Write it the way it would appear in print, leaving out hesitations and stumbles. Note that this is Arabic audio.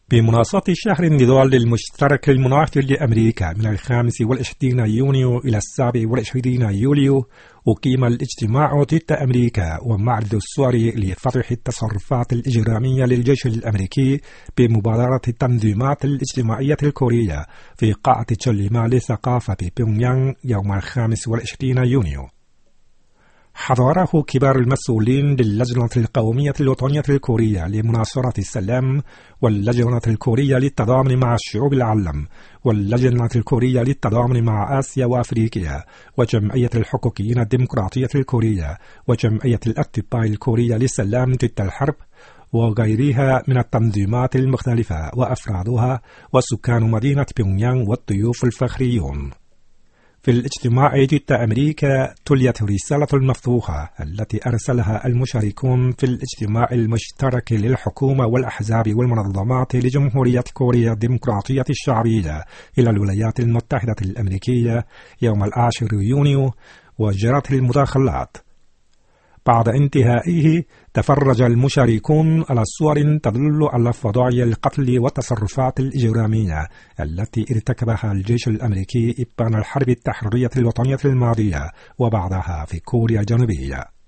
بمناسبة شهر النضال المشترك المنعقد لأمريكا من 25 يونيو إلى 27 يوليو، أقيم الاجتماع ضد أمريكا ومعرض الصور لفضح التصرفات الإجرامية للجيش الأمريكي بمبادرة التنظيمات الاجتماعية الكورية في قاعة تشوليما للثقافة ببيونغيانغ يوم 25 يونيو. حضره كبار المسؤولين للجنة القومية الوطنية الكورية لمناصرة السلام، واللجنة الكورية للتضامن مع الشعوب العالم، واللجنة الكورية للتضامن مع آسيا وأفريقيا، وجمعية الحقوقيين الديمقراطية الكورية، وجمعية الأطباء الكورية للسلام ضد الحرب، وغيرها من التنظيمات المختلفة وأفرادها وسكان مدينة بيونغيانغ والضيوف الفخريون. في الاجتماع ضد أمريكا تليت رسالة مفتوحة التي أرسلها المشاركون في الاجتماع المشترك للحكومة والأحزاب والمنظمات لجمهورية كوريا الديمقراطية الشعبية إلى الولايات المتحدة الأمريكية يوم 10 يونيو، وجرت المداخلات. بعد انتهائه تفرج المشاركون على صور تدل على فضائح القتل والتصرفات الإجرامية التي ارتكبها الجيش الأمريكي إبان الحرب التحريرية الوطنية الماضية وبعدها في كوريا الجنوبية.